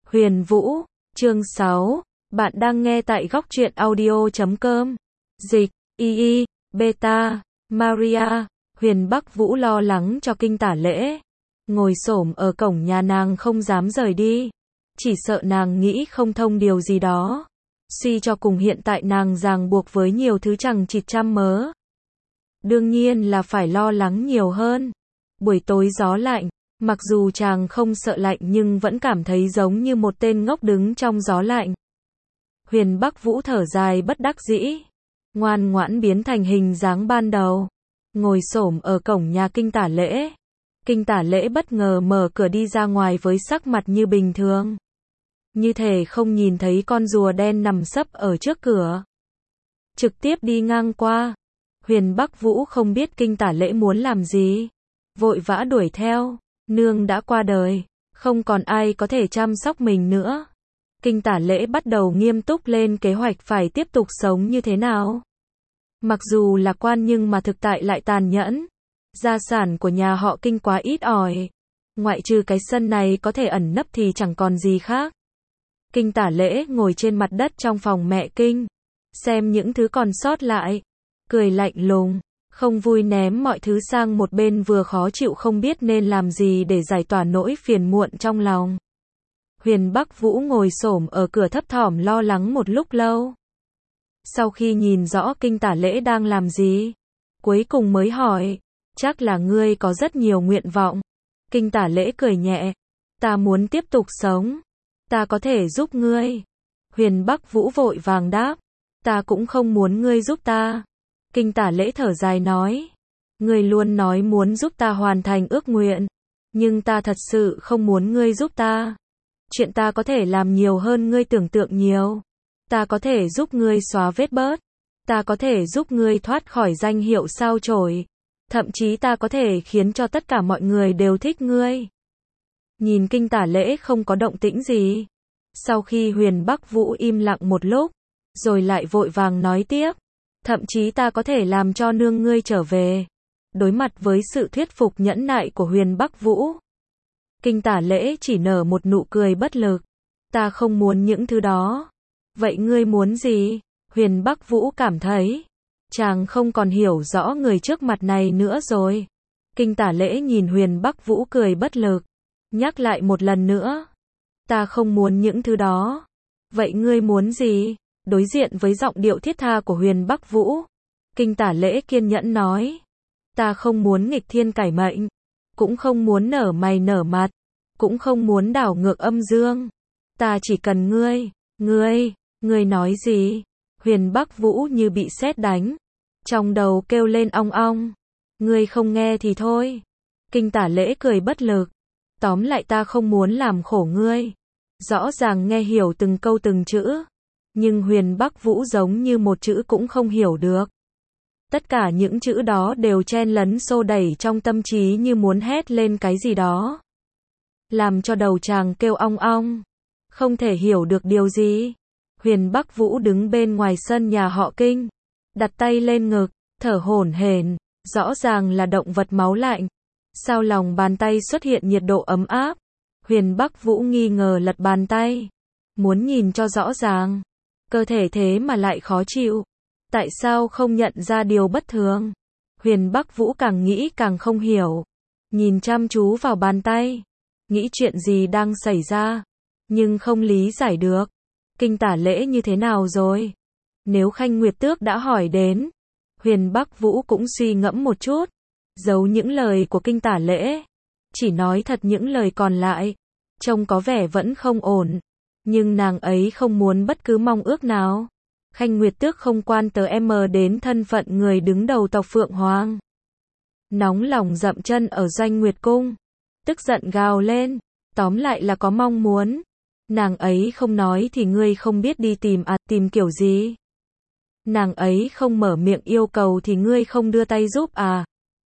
Huyền Vũ, chương 6, bạn đang nghe tại góc truyện audio.com. Dịch, y, beta, Maria, Huyền Bắc Vũ lo lắng cho Kinh Tả Lễ. Ngồi xổm ở cổng nhà nàng không dám rời đi. Chỉ sợ nàng nghĩ không thông điều gì đó. Suy cho cùng hiện tại nàng ràng buộc với nhiều thứ chẳng chịt trăm mớ. Đương nhiên là phải lo lắng nhiều hơn. Buổi tối gió lạnh. Mặc dù chàng không sợ lạnh nhưng vẫn cảm thấy giống như một tên ngốc đứng trong gió lạnh. Huyền Bắc Vũ thở dài bất đắc dĩ. Ngoan ngoãn biến thành hình dáng ban đầu. Ngồi xổm ở cổng nhà Kinh Tả Lễ. Kinh Tả Lễ bất ngờ mở cửa đi ra ngoài với sắc mặt như bình thường. Như thể không nhìn thấy con rùa đen nằm sấp ở trước cửa. Trực tiếp đi ngang qua. Huyền Bắc Vũ không biết Kinh Tả Lễ muốn làm gì. Vội vã đuổi theo. Nương đã qua đời, không còn ai có thể chăm sóc mình nữa. Kinh Tả Lễ bắt đầu nghiêm túc lên kế hoạch phải tiếp tục sống như thế nào. Mặc dù lạc quan nhưng mà thực tại lại tàn nhẫn. Gia sản của nhà họ Kinh quá ít ỏi. Ngoại trừ cái sân này có thể ẩn nấp thì chẳng còn gì khác. Kinh Tả Lễ ngồi trên mặt đất trong phòng mẹ Kinh. Xem những thứ còn sót lại. Cười lạnh lùng. Không vui ném mọi thứ sang một bên vừa khó chịu không biết nên làm gì để giải tỏa nỗi phiền muộn trong lòng. Huyền Bắc Vũ ngồi xổm ở cửa thấp thỏm lo lắng một lúc lâu. Sau khi nhìn rõ Kinh Tả Lễ đang làm gì, cuối cùng mới hỏi, chắc là ngươi có rất nhiều nguyện vọng. Kinh Tả Lễ cười nhẹ, ta muốn tiếp tục sống, ta có thể giúp ngươi. Huyền Bắc Vũ vội vàng đáp, ta cũng không muốn ngươi giúp ta. Kinh Tả Lễ thở dài nói, ngươi luôn nói muốn giúp ta hoàn thành ước nguyện, nhưng ta thật sự không muốn ngươi giúp ta. Chuyện ta có thể làm nhiều hơn ngươi tưởng tượng nhiều. Ta có thể giúp ngươi xóa vết bớt. Ta có thể giúp ngươi thoát khỏi danh hiệu sao chổi. Thậm chí ta có thể khiến cho tất cả mọi người đều thích ngươi. Nhìn Kinh Tả Lễ không có động tĩnh gì. Sau khi Huyền Bắc Vũ im lặng một lúc, rồi lại vội vàng nói tiếp. Thậm chí ta có thể làm cho nương ngươi trở về. Đối mặt với sự thuyết phục nhẫn nại của Huyền Bắc Vũ, Kinh Tả Lễ chỉ nở một nụ cười bất lực. Ta không muốn những thứ đó. Vậy ngươi muốn gì? Huyền Bắc Vũ cảm thấy chàng không còn hiểu rõ người trước mặt này nữa rồi. Kinh Tả Lễ nhìn Huyền Bắc Vũ cười bất lực, nhắc lại một lần nữa. Ta không muốn những thứ đó. Vậy ngươi muốn gì? Đối diện với giọng điệu thiết tha của Huyền Bắc Vũ, Kinh Tả Lễ kiên nhẫn nói. Ta không muốn nghịch thiên cải mệnh, cũng không muốn nở mày nở mặt, cũng không muốn đảo ngược âm dương. Ta chỉ cần ngươi. Ngươi nói gì? Huyền Bắc Vũ như bị sét đánh. Trong đầu kêu lên ong ong. Ngươi không nghe thì thôi. Kinh Tả Lễ cười bất lực. Tóm lại ta không muốn làm khổ ngươi. Rõ ràng nghe hiểu từng câu từng chữ. Nhưng Huyền Bắc Vũ giống như một chữ cũng không hiểu được. Tất cả những chữ đó đều chen lấn xô đẩy trong tâm trí như muốn hét lên cái gì đó. Làm cho đầu chàng kêu ong ong. Không thể hiểu được điều gì. Huyền Bắc Vũ đứng bên ngoài sân nhà họ Kinh. Đặt tay lên ngực, thở hổn hển. Rõ ràng là động vật máu lạnh. Sao lòng bàn tay xuất hiện nhiệt độ ấm áp. Huyền Bắc Vũ nghi ngờ lật bàn tay. Muốn nhìn cho rõ ràng. Cơ thể thế mà lại khó chịu. Tại sao không nhận ra điều bất thường? Huyền Bắc Vũ càng nghĩ càng không hiểu. Nhìn chăm chú vào bàn tay. Nghĩ chuyện gì đang xảy ra. Nhưng không lý giải được. Kinh Tả Lễ như thế nào rồi? Nếu Khanh Nguyệt Tước đã hỏi đến. Huyền Bắc Vũ cũng suy ngẫm một chút. Giấu những lời của Kinh Tả Lễ. Chỉ nói thật những lời còn lại. Trông có vẻ vẫn không ổn. Nhưng nàng ấy không muốn bất cứ mong ước nào. Khanh Nguyệt Tước không quan đến thân phận người đứng đầu tộc Phượng Hoàng. Nóng lòng dậm chân ở Doanh Nguyệt Cung. Tức giận gào lên. Tóm lại là có mong muốn. Nàng ấy không nói thì ngươi không biết đi tìm kiểu gì. Nàng ấy không mở miệng yêu cầu thì ngươi không đưa tay giúp à?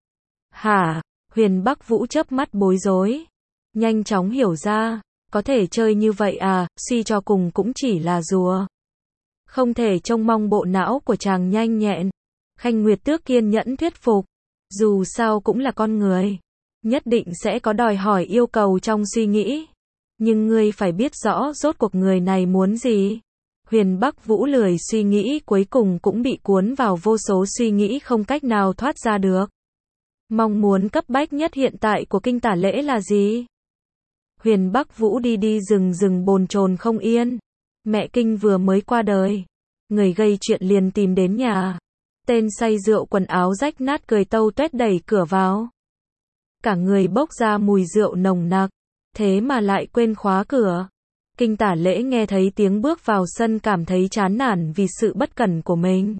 Hả? Huyền Bắc Vũ chớp mắt bối rối. Nhanh chóng hiểu ra. Có thể chơi như vậy à? Suy cho cùng cũng chỉ là rùa. Không thể trông mong bộ não của chàng nhanh nhẹn. Khanh Nguyệt Tước kiên nhẫn thuyết phục. Dù sao cũng là con người. Nhất định sẽ có đòi hỏi yêu cầu trong suy nghĩ. Nhưng ngươi phải biết rõ rốt cuộc người này muốn gì. Huyền Bắc Vũ lười suy nghĩ, cuối cùng cũng bị cuốn vào vô số suy nghĩ không cách nào thoát ra được. Mong muốn cấp bách nhất hiện tại của Kinh Tả Lễ là gì? Huyền Bắc Vũ đi đi rừng rừng bồn chồn không yên. Mẹ Kinh vừa mới qua đời. Người gây chuyện liền tìm đến nhà. Tên say rượu quần áo rách nát cười tâu tuét đẩy cửa vào. Cả người bốc ra mùi rượu nồng nặc. Thế mà lại quên khóa cửa. Kinh Tả Lễ nghe thấy tiếng bước vào sân cảm thấy chán nản vì sự bất cẩn của mình.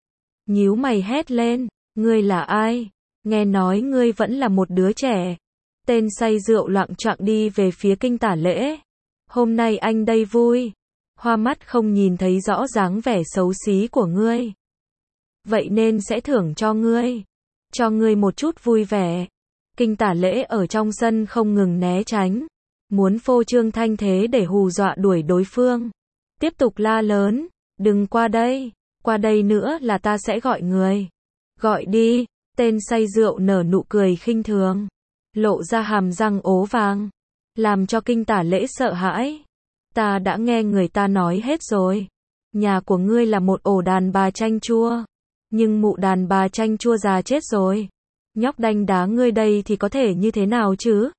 Nhíu mày hét lên, ngươi là ai? Nghe nói ngươi vẫn là một đứa trẻ. Tên say rượu loạng choạng đi về phía Kinh Tả Lễ. Hôm nay anh đây vui. Hoa mắt không nhìn thấy rõ dáng vẻ xấu xí của ngươi. Vậy nên sẽ thưởng cho ngươi. Cho ngươi một chút vui vẻ. Kinh Tả Lễ ở trong sân không ngừng né tránh. Muốn phô trương thanh thế để hù dọa đuổi đối phương. Tiếp tục la lớn. Đừng qua đây nữa là ta sẽ gọi người. Gọi đi. Tên say rượu nở nụ cười khinh thường. Lộ ra hàm răng ố vàng. Làm cho Kinh Tả Lễ sợ hãi. Ta đã nghe người ta nói hết rồi. Nhà của ngươi là một ổ đàn bà chanh chua. Nhưng mụ đàn bà chanh chua già chết rồi. Nhóc đanh đá ngươi đây thì có thể như thế nào chứ?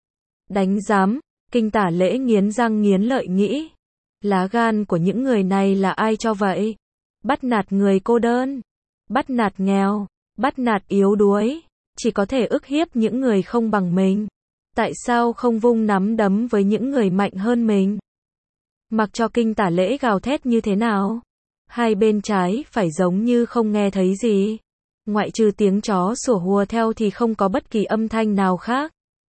Đánh giám. Kinh Tả Lễ nghiến răng nghiến lợi nghĩ. Lá gan của những người này là ai cho vậy? Bắt nạt người cô đơn. Bắt nạt nghèo. Bắt nạt yếu đuối. Chỉ có thể ức hiếp những người không bằng mình. Tại sao không vung nắm đấm với những người mạnh hơn mình? Mặc cho Kinh Tả Lễ gào thét như thế nào? Hai bên trái phải giống như không nghe thấy gì. Ngoại trừ tiếng chó sủa hùa theo thì không có bất kỳ âm thanh nào khác.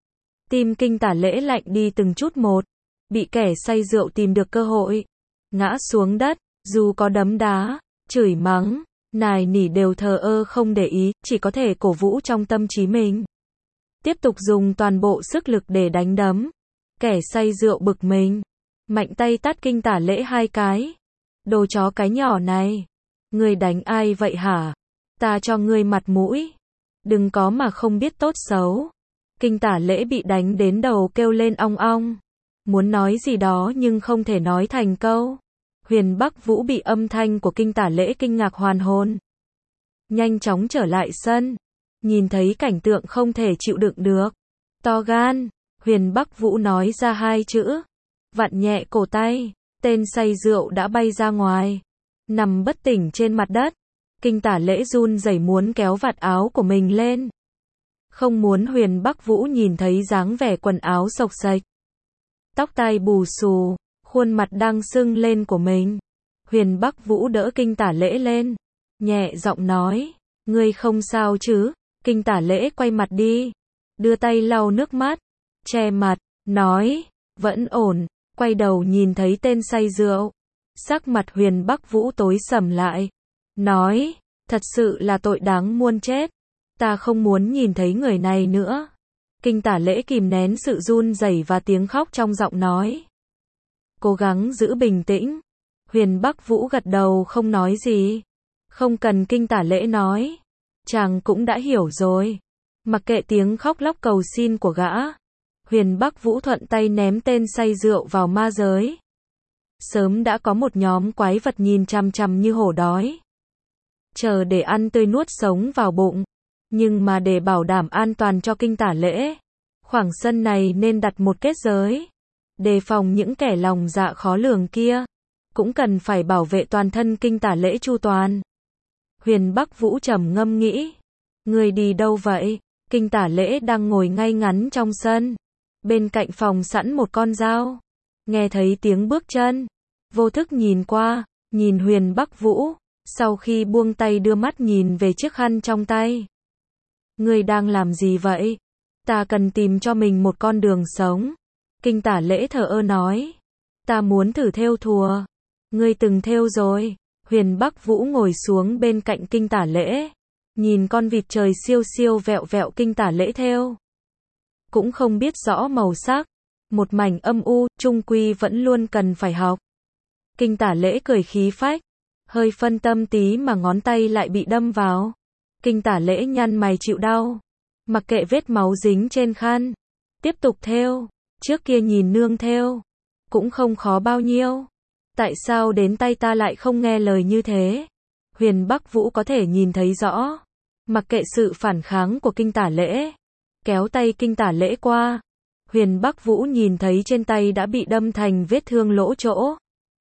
Tim Kinh Tả Lễ lạnh đi từng chút một. Bị kẻ say rượu tìm được cơ hội. Ngã xuống đất, dù có đấm đá, chửi mắng, nài nỉ đều thờ ơ không để ý, chỉ có thể cổ vũ trong tâm trí mình. Tiếp tục dùng toàn bộ sức lực để đánh đấm. Kẻ say rượu bực mình. Mạnh tay tát Kinh Tả Lễ 2 cái. Đồ chó cái nhỏ này. Ngươi đánh ai vậy hả? Ta cho ngươi mặt mũi. Đừng có mà không biết tốt xấu. Kinh Tả Lễ bị đánh đến đầu kêu lên ong ong. Muốn nói gì đó nhưng không thể nói thành câu. Huyền Bắc Vũ bị âm thanh của Kinh Tả Lễ kinh ngạc hoàn hồn. Nhanh chóng trở lại sân. Nhìn thấy cảnh tượng không thể chịu đựng được. To gan. Huyền Bắc Vũ nói ra 2 chữ. Vặn nhẹ cổ tay. Tên say rượu đã bay ra ngoài. Nằm bất tỉnh trên mặt đất. Kinh Tả Lễ run rẩy muốn kéo vạt áo của mình lên. Không muốn Huyền Bắc Vũ nhìn thấy dáng vẻ quần áo xộc xệch. Tóc tai bù xù, khuôn mặt đang sưng lên của mình. Huyền Bắc Vũ đỡ Kinh Tả Lễ lên. Nhẹ giọng nói. Ngươi không sao chứ? Kinh Tả Lễ quay mặt đi. Đưa tay lau nước mắt. Che mặt. Nói. Vẫn ổn. Quay đầu nhìn thấy tên say rượu. Sắc mặt Huyền Bắc Vũ tối sầm lại. Nói. Thật sự là tội đáng muôn chết. Ta không muốn nhìn thấy người này nữa. Kinh Tả Lễ kìm nén sự run rẩy và tiếng khóc trong giọng nói. Cố gắng giữ bình tĩnh. Huyền Bắc Vũ gật đầu không nói gì. Không cần Kinh Tả Lễ nói. Chàng cũng đã hiểu rồi. Mặc kệ tiếng khóc lóc cầu xin của gã. Huyền Bắc Vũ thuận tay ném tên say rượu vào ma giới. Sớm đã có một nhóm quái vật nhìn chằm chằm như hổ đói. Chờ để ăn tươi nuốt sống vào bụng. Nhưng mà để bảo đảm an toàn cho Kinh Tả Lễ, khoảng sân này nên đặt một kết giới. Đề phòng những kẻ lòng dạ khó lường kia. Cũng cần phải bảo vệ toàn thân Kinh Tả Lễ chu toàn. Huyền Bắc Vũ trầm ngâm nghĩ. Người đi đâu vậy? Kinh Tả Lễ đang ngồi ngay ngắn trong sân. Bên cạnh phòng sẵn một con dao. Nghe thấy tiếng bước chân. Vô thức nhìn qua, nhìn Huyền Bắc Vũ. Sau khi buông tay đưa mắt nhìn về chiếc khăn trong tay. Ngươi đang làm gì vậy? Ta cần tìm cho mình một con đường sống. Kinh Tả Lễ thờ ơ nói. Ta muốn thử thêu thùa. Ngươi từng thêu rồi. Huyền Bắc Vũ ngồi xuống bên cạnh Kinh Tả Lễ. Nhìn con vịt trời siêu siêu vẹo vẹo Kinh Tả Lễ thêu. Cũng không biết rõ màu sắc. Một mảnh âm u, chung quy vẫn luôn cần phải học. Kinh Tả Lễ cười khí phách. Hơi phân tâm tí mà ngón tay lại bị đâm vào. Kinh Tả Lễ nhăn mày chịu đau. Mặc kệ vết máu dính trên khăn. Tiếp tục thêu. Trước kia nhìn nương thêu, cũng không khó bao nhiêu. Tại sao đến tay ta lại không nghe lời như thế? Huyền Bắc Vũ có thể nhìn thấy rõ. Mặc kệ sự phản kháng của Kinh Tả Lễ, kéo tay Kinh Tả Lễ qua. Huyền Bắc Vũ nhìn thấy trên tay đã bị đâm thành vết thương lỗ chỗ.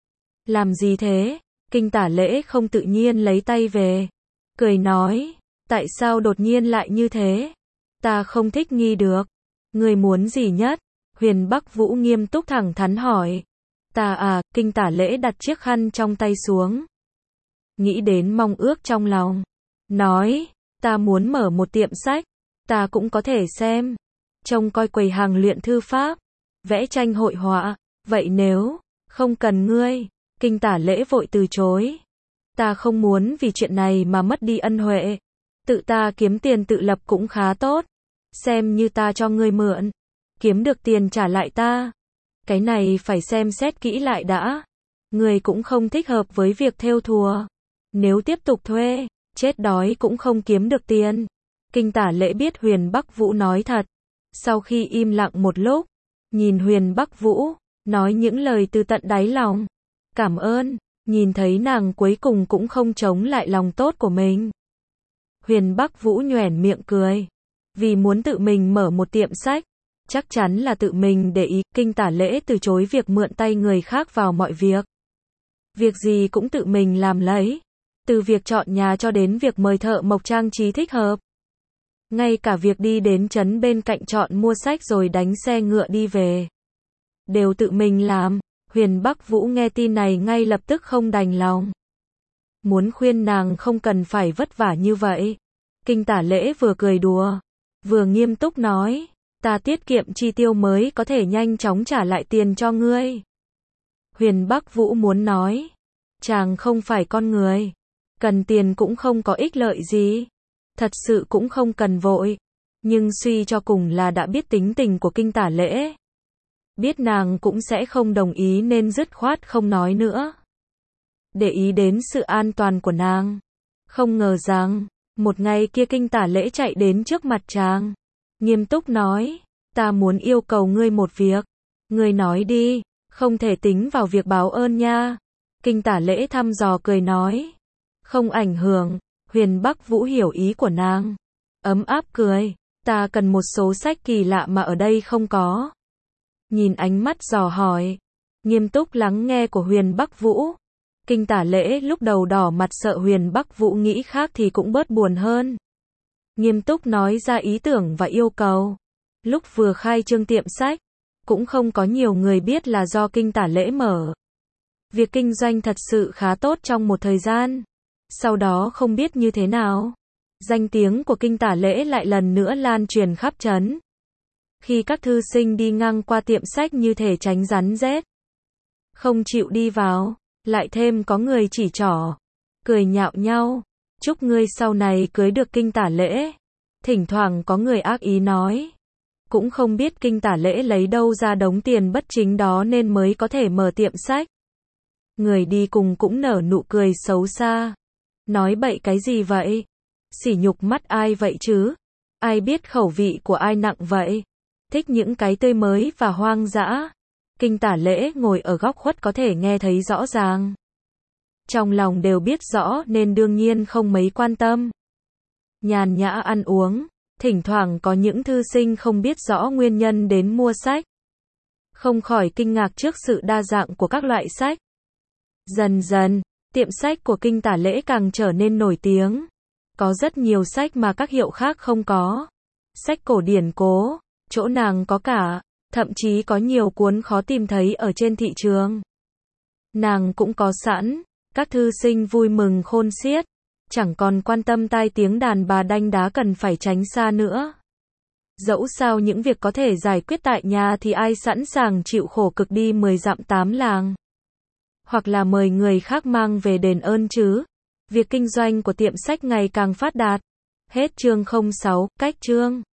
Làm gì thế? Kinh Tả Lễ không tự nhiên lấy tay về. Cười nói, tại sao đột nhiên lại như thế? Ta không thích nghi được. Người muốn gì nhất? Huyền Bắc Vũ nghiêm túc thẳng thắn hỏi. Ta à, Kinh Tả Lễ đặt chiếc khăn trong tay xuống. Nghĩ đến mong ước trong lòng. Nói, ta muốn mở một tiệm sách. Ta cũng có thể xem. Trông coi quầy hàng luyện thư pháp. Vẽ tranh hội họa. Vậy nếu không cần ngươi. Kinh Tả Lễ vội từ chối. Ta không muốn vì chuyện này mà mất đi ân huệ. Tự ta kiếm tiền tự lập cũng khá tốt. Xem như ta cho ngươi mượn. Kiếm được tiền trả lại ta. Cái này phải xem xét kỹ lại đã. Ngươi cũng không thích hợp với việc thêu thùa. Nếu tiếp tục thuê, chết đói cũng không kiếm được tiền. Kinh Tả Lễ biết Huyền Bắc Vũ nói thật. Sau khi im lặng một lúc, nhìn Huyền Bắc Vũ, nói những lời từ tận đáy lòng. Cảm ơn, nhìn thấy nàng cuối cùng cũng không chống lại lòng tốt của mình. Huyền Bắc Vũ nhoẻn miệng cười. Vì muốn tự mình mở một tiệm sách, chắc chắn là tự mình để ý. Kinh Tả Lễ từ chối việc mượn tay người khác vào mọi việc. Việc gì cũng tự mình làm lấy. Từ việc chọn nhà cho đến việc mời thợ mộc trang trí thích hợp. Ngay cả việc đi đến trấn bên cạnh chọn mua sách rồi đánh xe ngựa đi về. Đều tự mình làm. Huyền Bắc Vũ nghe tin này ngay lập tức không đành lòng. Muốn khuyên nàng không cần phải vất vả như vậy. Kinh Tả Lễ vừa cười đùa, vừa nghiêm túc nói, ta tiết kiệm chi tiêu mới có thể nhanh chóng trả lại tiền cho ngươi. Huyền Bắc Vũ muốn nói, chàng không phải con người, cần tiền cũng không có ích lợi gì. Thật sự cũng không cần vội. Nhưng suy cho cùng là đã biết tính tình của Kinh Tả Lễ. Biết nàng cũng sẽ không đồng ý nên dứt khoát không nói nữa. Để ý đến sự an toàn của nàng. Không ngờ rằng, một ngày kia Kinh Tả Lễ chạy đến trước mặt chàng. Nghiêm túc nói, ta muốn yêu cầu ngươi một việc. Ngươi nói đi, không thể tính vào việc báo ơn nha. Kinh Tả Lễ thăm dò cười nói. Không ảnh hưởng. Huyền Bắc Vũ hiểu ý của nàng. Ấm áp cười, ta cần một số sách kỳ lạ mà ở đây không có. Nhìn ánh mắt dò hỏi, nghiêm túc lắng nghe của Huyền Bắc Vũ. Kinh Tả Lễ lúc đầu đỏ mặt sợ Huyền Bắc Vũ nghĩ khác thì cũng bớt buồn hơn. Nghiêm túc nói ra ý tưởng và yêu cầu. Lúc vừa khai trương tiệm sách, cũng không có nhiều người biết là do Kinh Tả Lễ mở. Việc kinh doanh thật sự khá tốt trong một thời gian. Sau đó không biết như thế nào, danh tiếng của Kinh Tả Lễ lại lần nữa lan truyền khắp trấn. Khi các thư sinh đi ngang qua tiệm sách như thể tránh rắn rết, không chịu đi vào, lại thêm có người chỉ trỏ, cười nhạo nhau, chúc ngươi sau này cưới được Kinh Tả Lễ. Thỉnh thoảng có người ác ý nói, cũng không biết Kinh Tả Lễ lấy đâu ra đống tiền bất chính đó nên mới có thể mở tiệm sách. Người đi cùng cũng nở nụ cười xấu xa. Nói bậy cái gì vậy? Sỉ nhục mắt ai vậy chứ? Ai biết khẩu vị của ai nặng vậy? Thích những cái tươi mới và hoang dã. Kinh Tả Lễ ngồi ở góc khuất có thể nghe thấy rõ ràng. Trong lòng đều biết rõ nên đương nhiên không mấy quan tâm. Nhàn nhã ăn uống, thỉnh thoảng có những thư sinh không biết rõ nguyên nhân đến mua sách. Không khỏi kinh ngạc trước sự đa dạng của các loại sách. Dần dần, tiệm sách của Kinh Tả Lễ càng trở nên nổi tiếng. Có rất nhiều sách mà các hiệu khác không có. Sách cổ điển cố, chỗ nàng có cả, thậm chí có nhiều cuốn khó tìm thấy ở trên thị trường. Nàng cũng có sẵn, các thư sinh vui mừng khôn xiết, chẳng còn quan tâm tai tiếng đàn bà đanh đá cần phải tránh xa nữa. Dẫu sao những việc có thể giải quyết tại nhà thì ai sẵn sàng chịu khổ cực đi 10 dặm 8 làng. Hoặc là mời người khác mang về đền ơn chứ. Việc kinh doanh của tiệm sách ngày càng phát đạt. Hết chương 06, cách chương.